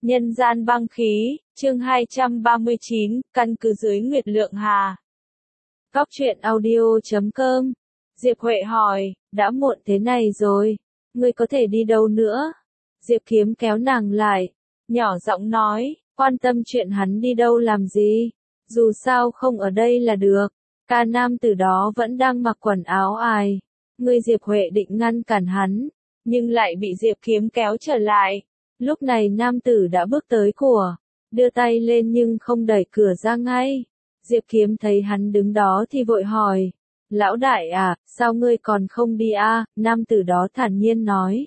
Nhân gian băng khí, chương 239, căn cứ dưới Nguyệt Lượng Hà. Góc truyện audio.com. Diệp Huệ hỏi, đã muộn thế này rồi, ngươi có thể đi đâu nữa? Diệp Kiếm kéo nàng lại, nhỏ giọng nói, quan tâm chuyện hắn đi đâu làm gì, dù sao không ở đây là được. Ca nam từ đó vẫn đang mặc quần áo ải. Ngươi Diệp Huệ định ngăn cản hắn, nhưng lại bị Diệp Kiếm kéo trở lại. Lúc này nam tử đã bước tới cửa, đưa tay lên nhưng không đẩy cửa ra ngay. Diệp Kiếm thấy hắn đứng đó thì vội hỏi, lão đại à, sao ngươi còn không đi à? Nam tử đó thản nhiên nói.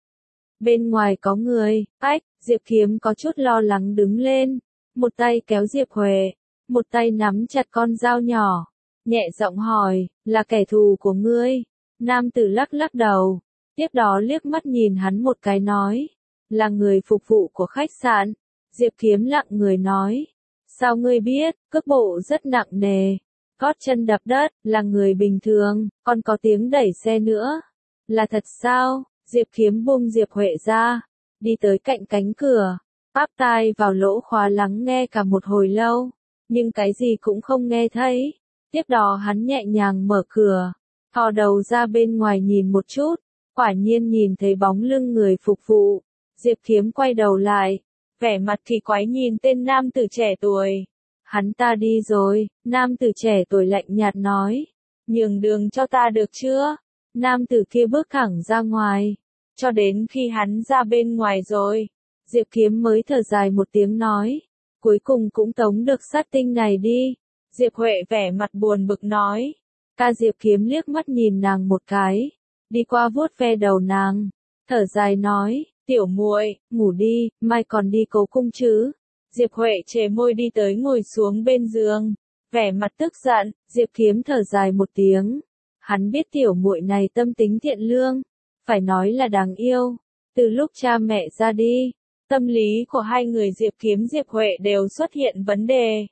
Bên ngoài có người, ách, Diệp Kiếm có chút lo lắng đứng lên, một tay kéo Diệp Huệ, một tay nắm chặt con dao nhỏ, nhẹ giọng hỏi, là kẻ thù của ngươi? Nam tử lắc lắc đầu, tiếp đó liếc mắt nhìn hắn một cái nói, là người phục vụ của khách sạn. Diệp Kiếm lặng người nói, sao ngươi biết? Cước bộ rất nặng nề, gót chân đập đất, là người bình thường, còn có tiếng đẩy xe nữa. Là thật sao? Diệp Kiếm buông Diệp Huệ ra, đi tới cạnh cánh cửa, áp tai vào lỗ khóa lắng nghe cả một hồi lâu, nhưng cái gì cũng không nghe thấy. Tiếp đó hắn nhẹ nhàng mở cửa, thò đầu ra bên ngoài nhìn một chút, quả nhiên nhìn thấy bóng lưng người phục vụ. Diệp Kiếm quay đầu lại, vẻ mặt kỳ quái nhìn tên nam tử trẻ tuổi. Hắn ta đi rồi, nam tử trẻ tuổi lạnh nhạt nói, nhường đường cho ta được chưa? Nam tử kia bước thẳng ra ngoài, cho đến khi hắn ra bên ngoài rồi, Diệp Kiếm mới thở dài một tiếng nói, cuối cùng cũng tống được sát tinh này đi. Diệp Huệ vẻ mặt buồn bực nói, ca. Diệp Kiếm liếc mắt nhìn nàng một cái, đi qua vuốt ve đầu nàng, thở dài nói, tiểu muội, ngủ đi, mai còn đi Cố Cung chứ. Diệp Huệ chề môi đi tới ngồi xuống bên giường, vẻ mặt tức giận. Diệp Kiếm thở dài một tiếng, hắn biết tiểu muội này tâm tính thiện lương, phải nói là đáng yêu. Từ lúc cha mẹ ra đi, tâm lý của hai người Diệp Kiếm Diệp Huệ đều xuất hiện vấn đề,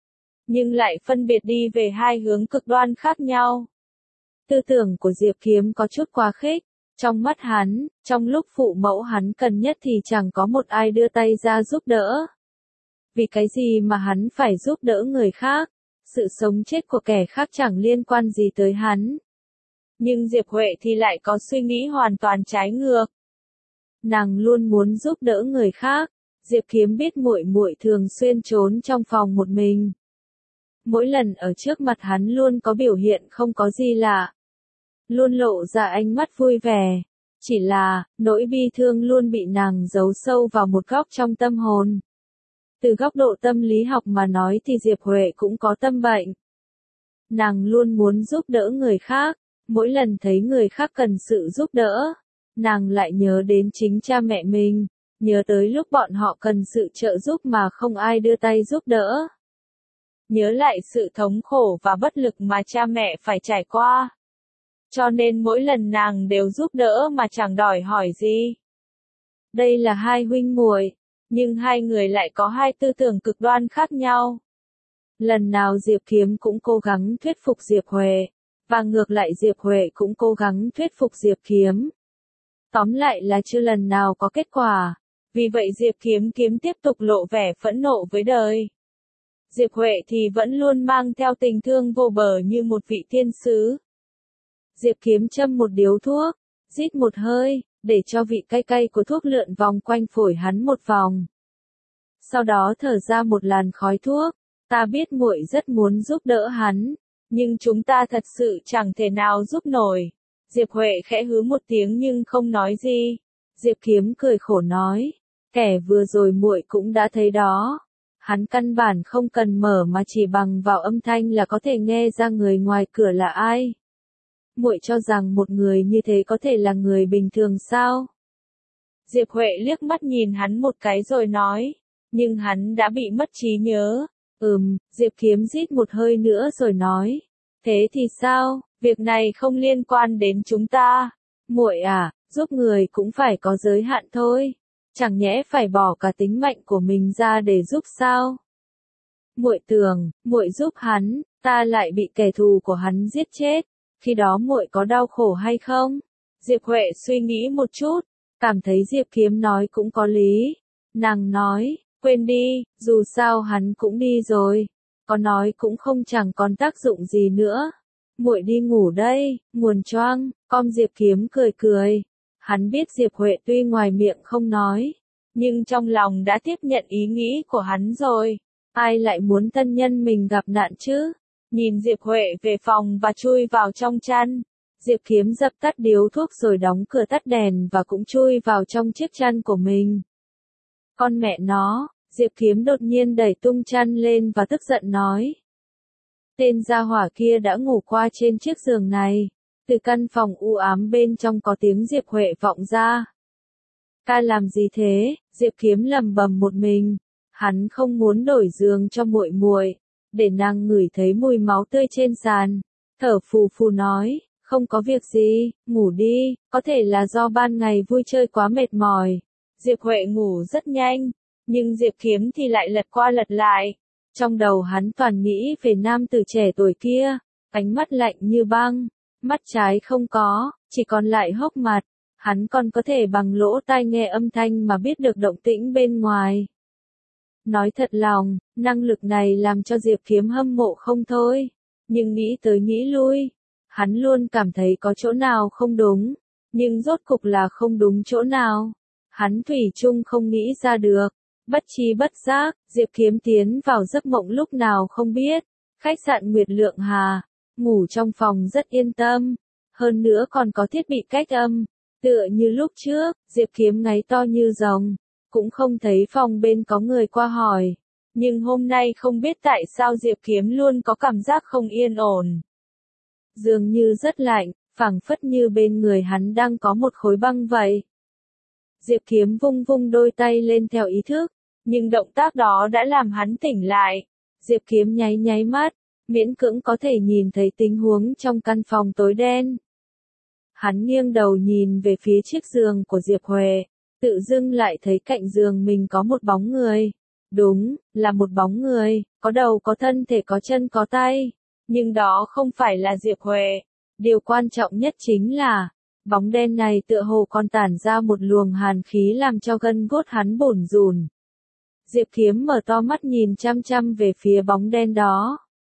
nhưng lại phân biệt đi về hai hướng cực đoan khác nhau. Tư tưởng của Diệp Kiếm có chút quá khích. Trong mắt hắn, trong lúc phụ mẫu hắn cần nhất thì chẳng có một ai đưa tay ra giúp đỡ. Vì cái gì mà hắn phải giúp đỡ người khác? Sự sống chết của kẻ khác chẳng liên quan gì tới hắn. Nhưng Diệp Huệ thì lại có suy nghĩ hoàn toàn trái ngược. Nàng luôn muốn giúp đỡ người khác. Diệp Kiếm biết muội muội thường xuyên trốn trong phòng một mình. Mỗi lần ở trước mặt hắn luôn có biểu hiện không có gì lạ, luôn lộ ra ánh mắt vui vẻ. Chỉ là, nỗi bi thương luôn bị nàng giấu sâu vào một góc trong tâm hồn. Từ góc độ tâm lý học mà nói thì Diệp Huệ cũng có tâm bệnh. Nàng luôn muốn giúp đỡ người khác, mỗi lần thấy người khác cần sự giúp đỡ, nàng lại nhớ đến chính cha mẹ mình, nhớ tới lúc bọn họ cần sự trợ giúp mà không ai đưa tay giúp đỡ. Nhớ lại sự thống khổ và bất lực mà cha mẹ phải trải qua. Cho nên mỗi lần nàng đều giúp đỡ mà chẳng đòi hỏi gì. Đây là hai huynh muội, nhưng hai người lại có hai tư tưởng cực đoan khác nhau. Lần nào Diệp Kiếm cũng cố gắng thuyết phục Diệp Huệ, và ngược lại Diệp Huệ cũng cố gắng thuyết phục Diệp Kiếm. Tóm lại là chưa lần nào có kết quả, vì vậy Diệp Kiếm tiếp tục lộ vẻ phẫn nộ với đời. Diệp Huệ thì vẫn luôn mang theo tình thương vô bờ như một vị thiên sứ. Diệp Kiếm châm một điếu thuốc, rít một hơi, để cho vị cay cay của thuốc lượn vòng quanh phổi hắn một vòng. Sau đó thở ra một làn khói thuốc, ta biết muội rất muốn giúp đỡ hắn, nhưng chúng ta thật sự chẳng thể nào giúp nổi. Diệp Huệ khẽ hứ một tiếng nhưng không nói gì. Diệp Kiếm cười khổ nói, kẻ vừa rồi muội cũng đã thấy đó. Hắn căn bản không cần mở mà chỉ bằng vào âm thanh là có thể nghe ra người ngoài cửa là ai. Muội cho rằng một người như thế có thể là người bình thường sao? Diệp Huệ liếc mắt nhìn hắn một cái rồi nói, nhưng hắn đã bị mất trí nhớ. Diệp Kiếm rít một hơi nữa rồi nói, thế thì sao, việc này không liên quan đến chúng ta. Muội à, giúp người cũng phải có giới hạn thôi, chẳng nhẽ phải bỏ cả tính mệnh của mình ra để giúp sao? Muội tưởng, muội giúp hắn, ta lại bị kẻ thù của hắn giết chết. Khi đó muội có đau khổ hay không? Diệp Huệ suy nghĩ một chút, cảm thấy Diệp Kiếm nói cũng có lý. Nàng nói, quên đi, dù sao hắn cũng đi rồi. Có nói cũng không chẳng còn tác dụng gì nữa. Muội đi ngủ đây, nguồn choang, com Diệp Kiếm cười cười. Hắn biết Diệp Huệ tuy ngoài miệng không nói, nhưng trong lòng đã tiếp nhận ý nghĩ của hắn rồi. Ai lại muốn thân nhân mình gặp nạn chứ? Nhìn Diệp Huệ về phòng và chui vào trong chăn. Diệp Kiếm dập tắt điếu thuốc rồi đóng cửa tắt đèn và cũng chui vào trong chiếc chăn của mình. Con mẹ nó, Diệp Kiếm đột nhiên đẩy tung chăn lên và tức giận nói. Tên gia hỏa kia đã ngủ qua trên chiếc giường này. Từ căn phòng u ám bên trong có tiếng Diệp Huệ vọng ra. Ca làm gì thế? Diệp Kiếm lầm bầm một mình. Hắn không muốn đổi giường cho muội muội, để nàng ngửi thấy mùi máu tươi trên sàn. Thở phù phù nói, không có việc gì, ngủ đi, có thể là do ban ngày vui chơi quá mệt mỏi. Diệp Huệ ngủ rất nhanh, nhưng Diệp Kiếm thì lại lật qua lật lại. Trong đầu hắn toàn nghĩ về nam tử trẻ tuổi kia, ánh mắt lạnh như băng, mắt trái không có, chỉ còn lại hốc mặt. Hắn còn có thể bằng lỗ tai nghe âm thanh mà biết được động tĩnh bên ngoài. Nói thật lòng, năng lực này làm cho Diệp Kiếm hâm mộ không thôi. Nhưng nghĩ tới nghĩ lui, hắn luôn cảm thấy có chỗ nào không đúng. Nhưng rốt cục là không đúng chỗ nào. Hắn thủy chung không nghĩ ra được. Bất tri bất giác, Diệp Kiếm tiến vào giấc mộng lúc nào không biết. Khách sạn Nguyệt Lượng Hà, ngủ trong phòng rất yên tâm. Hơn nữa còn có thiết bị cách âm. Tựa như lúc trước, Diệp Kiếm ngáy to như rồng. Cũng không thấy phòng bên có người qua hỏi. Nhưng hôm nay không biết tại sao Diệp Kiếm luôn có cảm giác không yên ổn. Dường như rất lạnh, phảng phất như bên người hắn đang có một khối băng vậy. Diệp Kiếm vung vung đôi tay lên theo ý thức, nhưng động tác đó đã làm hắn tỉnh lại. Diệp Kiếm nháy nháy mắt, miễn cưỡng có thể nhìn thấy tình huống trong căn phòng tối đen. Hắn nghiêng đầu nhìn về phía chiếc giường của Diệp Huệ, tự dưng lại thấy cạnh giường mình có một bóng người. Đúng, là một bóng người, có đầu có thân thể có chân có tay. Nhưng đó không phải là Diệp Huệ. Điều quan trọng nhất chính là, bóng đen này tựa hồ còn tản ra một luồng hàn khí làm cho gân cốt hắn bủn rủn. Diệp Kiếm mở to mắt nhìn chăm chăm về phía bóng đen đó.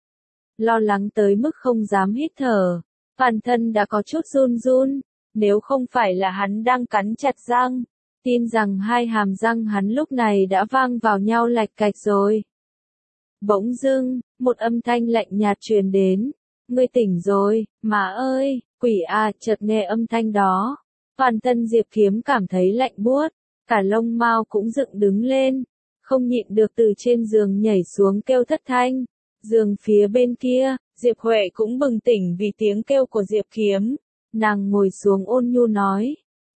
Lo lắng tới mức không dám hít thở. Toàn thân đã có chút run run. Nếu không phải là hắn đang cắn chặt răng, tin rằng hai hàm răng hắn lúc này đã vang vào nhau lạch cạch rồi. Bỗng dưng, một âm thanh lạnh nhạt truyền đến. Ngươi tỉnh rồi, má ơi, quỷ à, chợt nghe âm thanh đó. Toàn thân Diệp Kiếm cảm thấy lạnh buốt, cả lông mao cũng dựng đứng lên. Không nhịn được từ trên giường nhảy xuống kêu thất thanh. Giường phía bên kia, Diệp Huệ cũng bừng tỉnh vì tiếng kêu của Diệp Kiếm. Nàng ngồi xuống ôn nhu nói.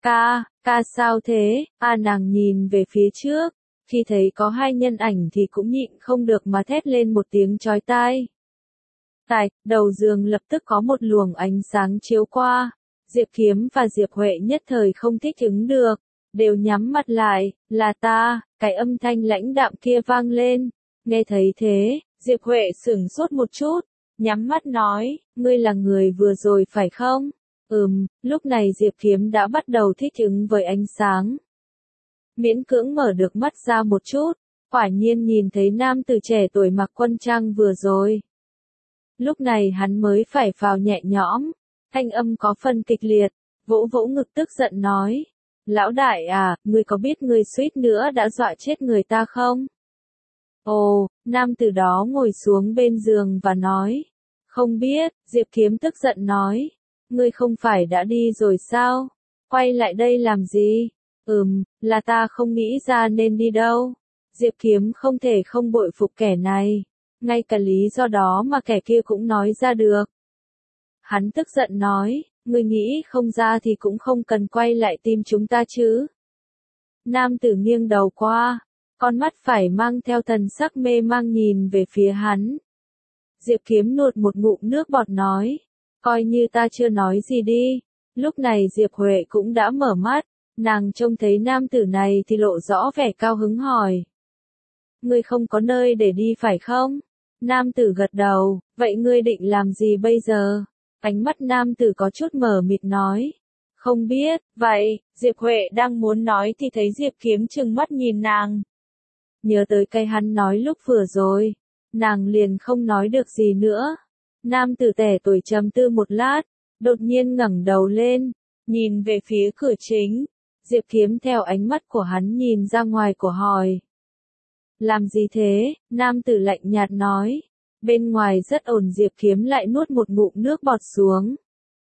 Ca sao thế? Nàng nhìn về phía trước. Khi thấy có hai nhân ảnh thì cũng nhịn không được mà thét lên một tiếng chói tai. Tại, đầu giường lập tức có một luồng ánh sáng chiếu qua. Diệp Kiếm và Diệp Huệ nhất thời không thích ứng được. Đều nhắm mặt lại, là ta, cái âm thanh lãnh đạm kia vang lên. Nghe thấy thế, Diệp Huệ sửng sốt một chút, nhắm mắt nói, ngươi là người vừa rồi phải không? Lúc này Diệp Kiếm đã bắt đầu thích ứng với ánh sáng. Miễn cưỡng mở được mắt ra một chút, quả nhiên nhìn thấy nam tử trẻ tuổi mặc quân trang vừa rồi. Lúc này hắn mới phải vào nhẹ nhõm, thanh âm có phần kịch liệt, vỗ vỗ ngực tức giận nói. Lão đại à, ngươi có biết ngươi suýt nữa đã dọa chết người ta không? Ồ, nam tử đó ngồi xuống bên giường và nói. Không biết, Diệp Kiếm tức giận nói. Ngươi không phải đã đi rồi sao? Quay lại đây làm gì? Là ta không nghĩ ra nên đi đâu. Diệp Kiếm không thể không bội phục kẻ này. Ngay cả lý do đó mà kẻ kia cũng nói ra được. Hắn tức giận nói, ngươi nghĩ không ra thì cũng không cần quay lại tìm chúng ta chứ. Nam tử nghiêng đầu qua, con mắt phải mang theo thần sắc mê mang nhìn về phía hắn. Diệp Kiếm nuốt một ngụm nước bọt nói, coi như ta chưa nói gì đi. Lúc này Diệp Huệ cũng đã mở mắt, nàng trông thấy nam tử này thì lộ rõ vẻ cao hứng hỏi. Ngươi không có nơi để đi phải không? Nam tử gật đầu, vậy ngươi định làm gì bây giờ? Ánh mắt nam tử có chút mờ mịt nói. Không biết, vậy, Diệp Huệ đang muốn nói thì thấy Diệp Kiếm trừng mắt nhìn nàng. Nhớ tới cái hắn nói lúc vừa rồi, nàng liền không nói được gì nữa. Nam tử trẻ tuổi trầm tư một lát, đột nhiên ngẩng đầu lên, nhìn về phía cửa chính. Diệp Kiếm theo ánh mắt của hắn nhìn ra ngoài của hỏi. Làm gì thế? Nam tử lạnh nhạt nói. Bên ngoài rất ồn. Diệp Kiếm lại nuốt một ngụm nước bọt xuống.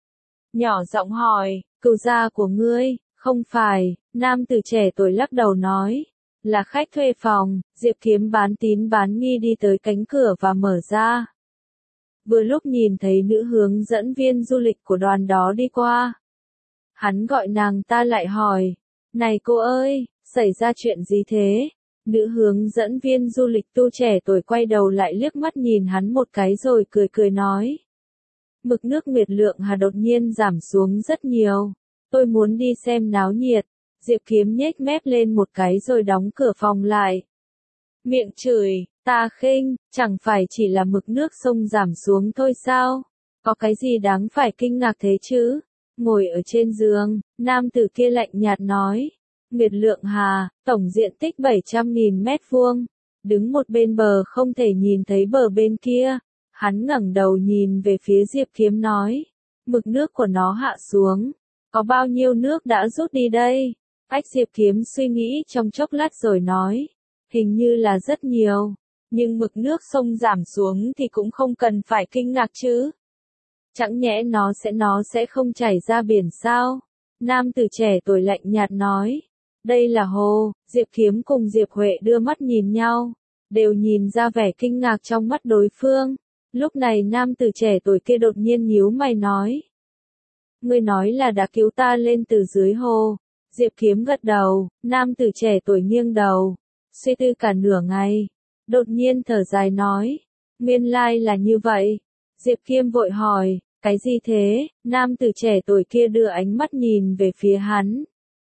Nhỏ giọng hỏi, cừu gia của ngươi, không phải, nam tử trẻ tuổi lắc đầu nói. Là khách thuê phòng. Diệp Kiếm bán tín bán nghi đi tới cánh cửa và mở ra. Vừa lúc nhìn thấy nữ hướng dẫn viên du lịch của đoàn đó đi qua. Hắn gọi nàng ta lại hỏi. Này cô ơi, xảy ra chuyện gì thế? Nữ hướng dẫn viên du lịch tu trẻ tuổi quay đầu lại liếc mắt nhìn hắn một cái rồi cười cười nói. Mực nước Nguyệt Lượng Hà đột nhiên giảm xuống rất nhiều. Tôi muốn đi xem náo nhiệt. Diệp Kiếm nhếch mép lên một cái rồi đóng cửa phòng lại. Miệng chửi, ta khinh, chẳng phải chỉ là mực nước sông giảm xuống thôi sao? Có cái gì đáng phải kinh ngạc thế chứ? Ngồi ở trên giường, nam tử kia lạnh nhạt nói. Nguyệt Lượng Hà, tổng diện tích 700.000 mét vuông. Đứng một bên bờ không thể nhìn thấy bờ bên kia. Hắn ngẩng đầu nhìn về phía Diệp Kiếm nói. Mực nước của nó hạ xuống. Có bao nhiêu nước đã rút đi đây? Ách Diệp Kiếm suy nghĩ trong chốc lát rồi nói. Hình như là rất nhiều. Nhưng mực nước sông giảm xuống thì cũng không cần phải kinh ngạc chứ. Chẳng nhẽ nó sẽ không chảy ra biển sao? Nam tử trẻ tuổi lạnh nhạt nói. Đây là hồ. Diệp Kiếm cùng Diệp Huệ đưa mắt nhìn nhau. Đều nhìn ra vẻ kinh ngạc trong mắt đối phương. Lúc này nam tử trẻ tuổi kia đột nhiên nhíu mày nói. Ngươi nói là đã cứu ta lên từ dưới hồ. Diệp Kiếm gật đầu, nam tử trẻ tuổi nghiêng đầu. Suy tư cả nửa ngày. Đột nhiên thở dài nói. Nguyên lai là như vậy. Diệp Kiếm vội hỏi. Cái gì thế? Nam tử trẻ tuổi kia đưa ánh mắt nhìn về phía hắn.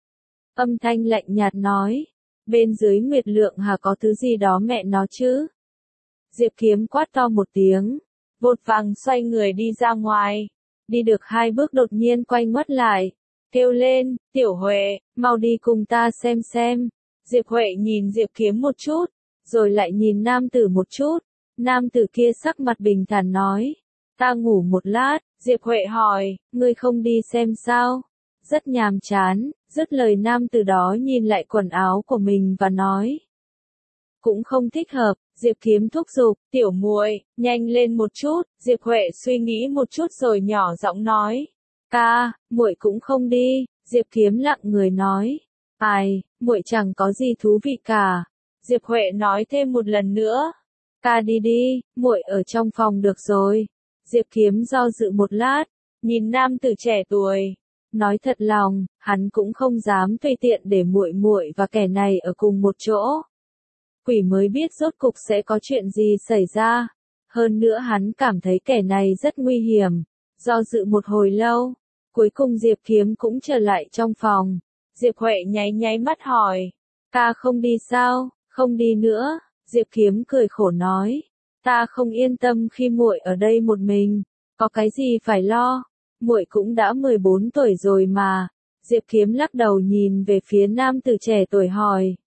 Âm thanh lạnh nhạt nói. Bên dưới Nguyệt Lượng Hà có thứ gì đó mẹ nó chứ? Diệp Kiếm quát to một tiếng. Vội vàng xoay người đi ra ngoài. Đi được 2 bước đột nhiên quay ngoắt lại. Kêu lên, Tiểu Huệ, mau đi cùng ta xem. Diệp Huệ nhìn Diệp Kiếm một chút. Rồi lại nhìn nam tử một chút. Nam tử kia sắc mặt bình thản nói. Ta ngủ một lát. Diệp Huệ hỏi, ngươi không đi xem sao? Rất nhàm chán. Dứt lời nam tử đó nhìn lại quần áo của mình và nói. Cũng không thích hợp. Diệp Kiếm thúc giục, tiểu muội, nhanh lên một chút. Diệp Huệ suy nghĩ một chút rồi nhỏ giọng nói. Ca, muội cũng không đi. Diệp Kiếm lặng người nói. Ai, muội chẳng có gì thú vị cả. Diệp Huệ nói thêm một lần nữa. Ca đi đi, muội ở trong phòng được rồi. Diệp Kiếm do dự một lát, nhìn nam tử trẻ tuổi. Nói thật lòng, hắn cũng không dám tùy tiện để muội và kẻ này ở cùng một chỗ. Quỷ mới biết rốt cục sẽ có chuyện gì xảy ra. Hơn nữa hắn cảm thấy kẻ này rất nguy hiểm. Do dự một hồi lâu, cuối cùng Diệp Kiếm cũng trở lại trong phòng. Diệp Huệ nháy mắt hỏi. Ca không đi sao? Không đi nữa. Diệp Kiếm cười khổ nói. Ta không yên tâm khi muội ở đây một mình. Có cái gì phải lo? Muội cũng đã 14 tuổi rồi mà. Diệp Kiếm lắc đầu nhìn về phía nam tử trẻ tuổi hỏi.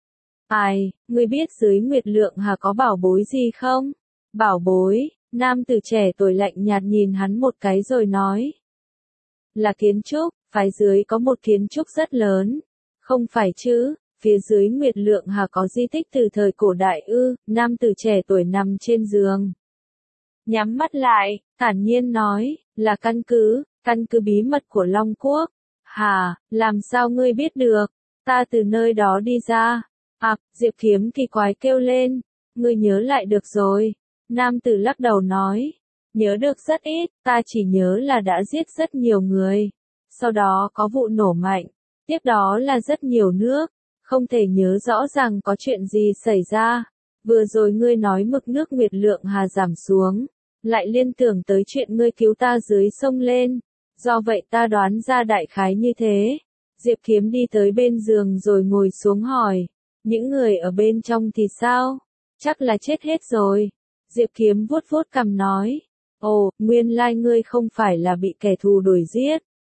Ai, ngươi biết dưới Nguyệt Lượng Hà có bảo bối gì không? Bảo bối, nam tử trẻ tuổi lạnh nhạt nhìn hắn một cái rồi nói. Là kiến trúc, phái dưới có một kiến trúc rất lớn. Không phải chứ, phía dưới Nguyệt Lượng Hà có di tích từ thời cổ đại ư? Nam tử trẻ tuổi nằm trên giường. Nhắm mắt lại, thản nhiên nói, là căn cứ bí mật của Long Quốc. Hà, làm sao ngươi biết được? Ta từ nơi đó đi ra. Diệp Kiếm kỳ quái kêu lên. Ngươi nhớ lại được rồi. Nam tử lắc đầu nói. Nhớ được rất ít, ta chỉ nhớ là đã giết rất nhiều người. Sau đó có vụ nổ mạnh. Tiếp đó là rất nhiều nước. Không thể nhớ rõ ràng có chuyện gì xảy ra. Vừa rồi ngươi nói mực nước Nguyệt Lượng Hà giảm xuống. Lại liên tưởng tới chuyện ngươi cứu ta dưới sông lên. Do vậy ta đoán ra đại khái như thế. Diệp Kiếm đi tới bên giường rồi ngồi xuống hỏi. Những người ở bên trong thì sao? Chắc là chết hết rồi. Diệp Kiếm vuốt cằm nói. Ồ, nguyên lai ngươi không phải là bị kẻ thù đuổi giết.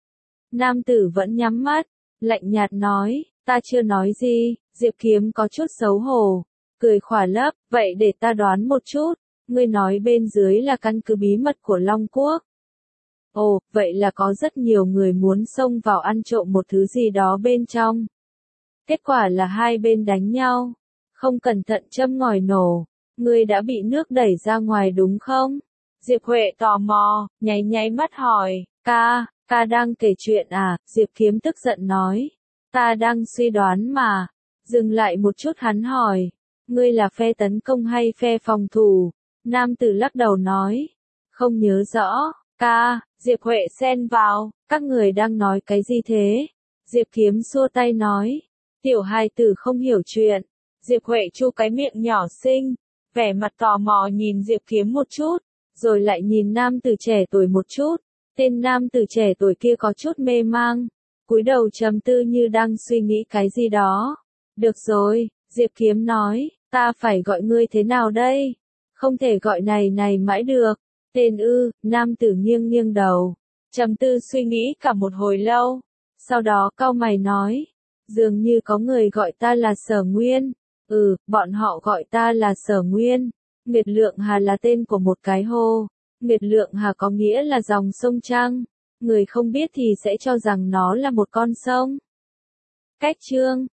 Nam tử vẫn nhắm mắt, lạnh nhạt nói, ta chưa nói gì. Diệp Kiếm có chút xấu hổ, cười khỏa lấp, vậy để ta đoán một chút, ngươi nói bên dưới là căn cứ bí mật của Long Quốc. Ồ, vậy là có rất nhiều người muốn xông vào ăn trộm một thứ gì đó bên trong. Kết quả là hai bên đánh nhau, không cẩn thận châm ngòi nổ, ngươi đã bị nước đẩy ra ngoài đúng không? Diệp Huệ tò mò, nháy nháy mắt hỏi, ca đang kể chuyện à? Diệp Kiếm tức giận nói, ta đang suy đoán mà. Dừng lại một chút hắn hỏi, ngươi là phe tấn công hay phe phòng thủ? Nam tử lắc đầu nói, không nhớ rõ. Diệp Huệ xen vào, các người đang nói cái gì thế? Diệp Kiếm xua tay nói, tiểu hài tử không hiểu chuyện. Diệp Huệ chu cái miệng nhỏ xinh, vẻ mặt tò mò nhìn Diệp Kiếm một chút, rồi lại nhìn nam tử trẻ tuổi một chút. Tên nam tử trẻ tuổi kia có chút mê mang, cúi đầu trầm tư như đang suy nghĩ cái gì đó. Được rồi, Diệp Kiếm nói, ta phải gọi ngươi thế nào đây? Không thể gọi này mãi được. Tên ư? Nam tử nghiêng nghiêng đầu, trầm tư suy nghĩ cả một hồi lâu. Sau đó cau mày nói, dường như có người gọi ta là Sở Nguyên. Bọn họ gọi ta là Sở Nguyên. Nguyệt Lượng Hà là tên của một cái hồ. Nguyệt Lượng Hà có nghĩa là dòng sông Trăng. Người không biết thì sẽ cho rằng nó là một con sông. Cách chương